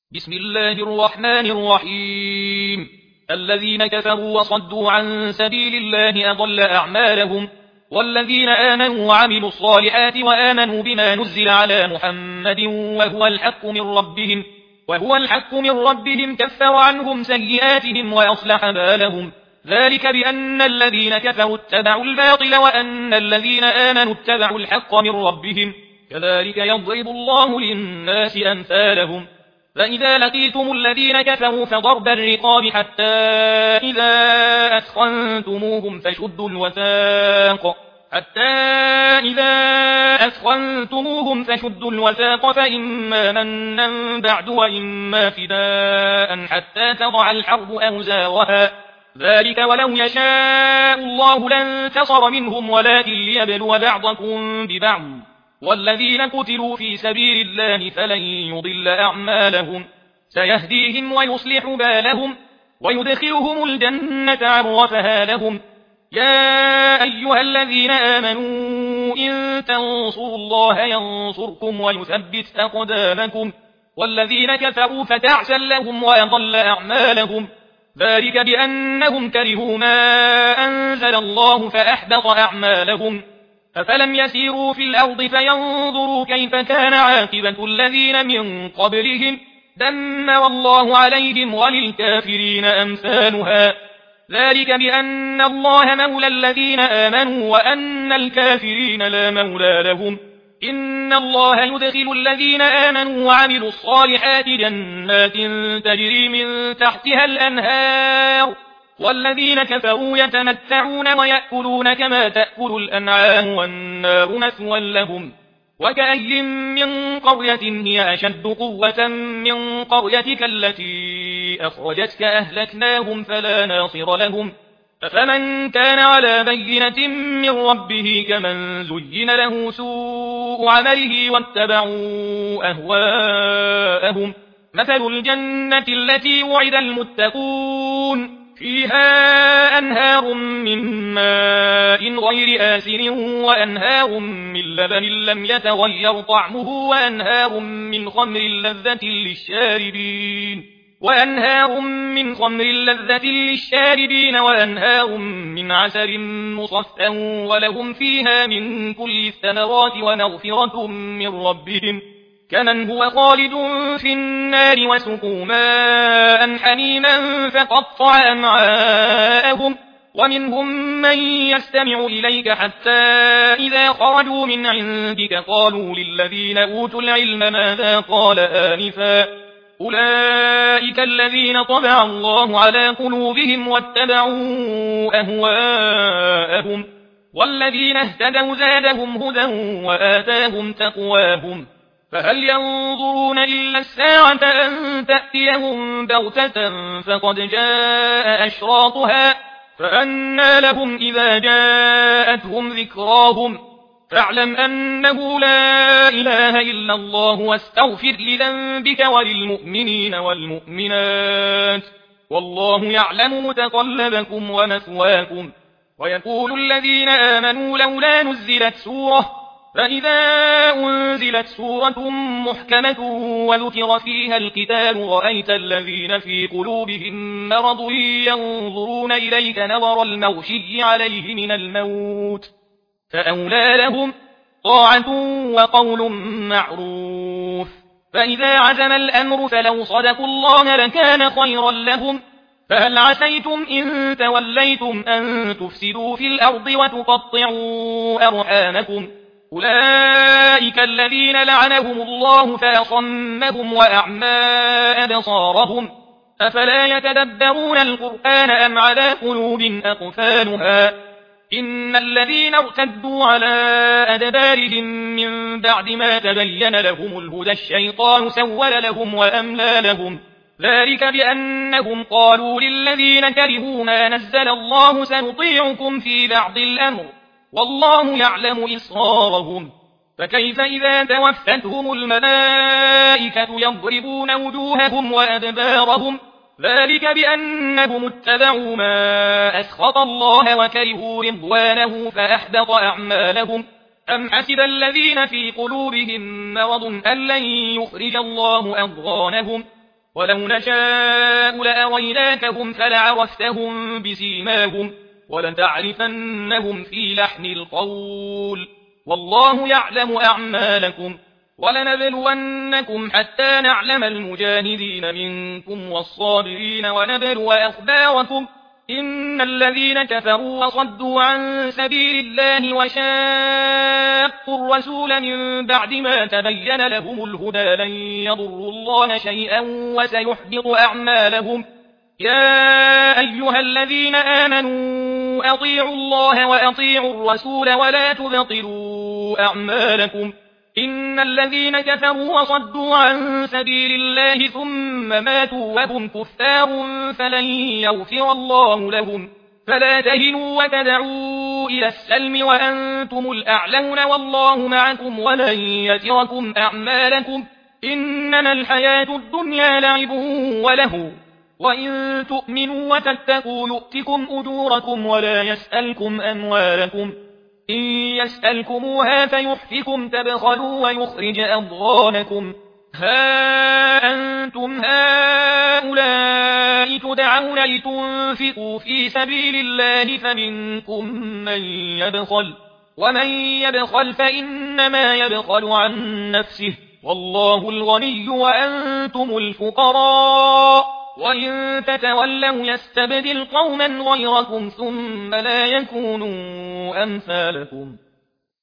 بسم الله الرحمن الرحيم. الذين كفروا وصدوا عن سبيل الله أضل أعمالهم، والذين آمنوا وعملوا الصالحات وآمنوا بما نزل على محمد وهو الحق من ربهم كفر عنهم سيئاتهم وأصلح بالهم. ذلك بأن الذين كفروا اتبعوا الباطل وأن الذين آمنوا اتبعوا الحق من ربهم، كذلك يضرب الله للناس أمثالهم. فإذا لقيتم الذين كفروا فضرب الرقاب حتى إذا أثخنتموهم فشدوا الوثاق فإما منا بعد وإما فداء حتى تضع الحرب أوزارها. ذلك ولو يشاء الله لانتصر منهم ولكن ليبلو بعضكم ببعض. والذين قتلوا في سبيل الله فلن يضل أعمالهم، سيهديهم ويصلح بالهم ويدخلهم الجنة عرفها لهم. يا أيها الذين آمنوا إن تنصروا الله ينصركم ويثبت أقدامكم. والذين كفروا فتعسا لهم ويضل أعمالهم. ذلك بأنهم كرهوا ما أنزل الله فأحبط أعمالهم. أفلم يسيروا في الأرض فينظروا كيف كان عاقبة الذين من قبلهم، دمر الله عليهم وللكافرين أمثالها. ذلك بأن الله مولى الذين آمنوا وأن الكافرين لا مولى لهم. إن الله يدخل الذين آمنوا وعملوا الصالحات جنات تجري من تحتها الأنهار، والذين كفروا يتمتعون ويأكلون كما تأكل الأنعام والنار مثوى لهم. وكأي من قرية هي أشد قوة من قريتك التي أخرجتك أهلكناهم فلا ناصر لهم. فمن كان على بينة من ربه كمن زين له سوء عمله واتبعوا أهواءهم. مثل الجنة التي وعد المتقون فيها أنهار من ماء غير آسن وأنهار من لبن لم يتغير طعمه وأنهار من خمر لذة للشاربين وأنهار من عسل مصفى ولهم فيها من كل الثمرات ومغفرة من ربهم، كمن هو خالد في النار وسقوا ماء حميما فقطع أمعاءهم. ومنهم من يستمع إليك حتى إذا خرجوا من عندك قالوا للذين أوتوا العلم ماذا قال آنفا، أولئك الذين طبع الله على قلوبهم واتبعوا أهواءهم. والذين اهتدوا زادهم هدى وآتاهم تقواهم. فهل ينظرون إلا الساعة أن تأتيهم بغتة فقد جاء أشراطها، فأنى لهم إذا جاءتهم ذكراهم. فاعلم أنه لا إله إلا الله واستغفر لذنبك وللمؤمنين والمؤمنات، والله يعلم متقلبكم ومثواكم. ويقول الذين آمنوا لولا نزلت سورة، فإذا أنزلت سورة محكمة وذكر فيها القتال رأيت الذين في قلوبهم مرض ينظرون إليك نظر المغشي عليه من الموت، فأولى لهم طاعة وقول معروف. فإذا عزم الأمر فلو صدقوا الله لكان خيرا لهم. فهل عسيتم إن توليتم أن تفسدوا في الأرض وتقطعوا أرحامكم. أولئك الذين لعنهم الله فأصمهم وأعمى أبصارهم. أفلا يتدبرون القرآن أم على قلوب أقفالها. إن الذين ارتدوا على أدبارهم من بعد ما تبين لهم الهدى الشيطان سول لهم وأملى لهم. ذلك بأنهم قالوا للذين كرهوا ما نزل الله سنطيعكم في بعض الأمر والله يعلم إصرارهم. فكيف إذا توفتهم الملائكة يضربون وجوههم وأدبارهم. ذلك بأنهم اتبعوا ما أسخط الله وكرهوا رضوانه فأحبط أعمالهم. أم حسب الذين في قلوبهم مرض أن لن يخرج الله أضغانهم. ولو نشاء لأريناكهم فلعرفتهم بسيماهم ولتعرفنهم في لحن القول والله يعلم أعمالكم ولنبلونكم حتى نعلم المجاهدين منكم والصابرين ونبلو أخباركم إن الذين كفروا وصدوا عن سبيل الله وشاقوا الرسول من بعد ما تبين لهم الهدى لن يضروا الله شيئا وسيحبط أعمالهم يا أيها الذين آمنوا أطيعوا الله وأطيعوا الرسول ولا تبطلوا أعمالكم إن الذين كفروا وصدوا عن سبيل الله ثم ماتوا وهم كفار فلن يغفر الله لهم فلا تهنوا وتدعوا إلى السلم وأنتم الأعلون والله معكم ولن يتركم أعمالكم إنما الحياة الدنيا لعب وله وإن تؤمنوا وتتقوا يؤتكم أجوركم ولا يسألكم أموالكم إن يسألكموها فيحفكم تبخلوا ويخرج أضغانكم ها أنتم هؤلاء تدعون لتنفقوا في سبيل الله فمنكم من يبخل ومن يبخل فإنما يبخل عن نفسه والله الغني وأنتم الفقراء وإن تتولوا يستبدل قوما غيركم ثم لا يكونوا أمثالكم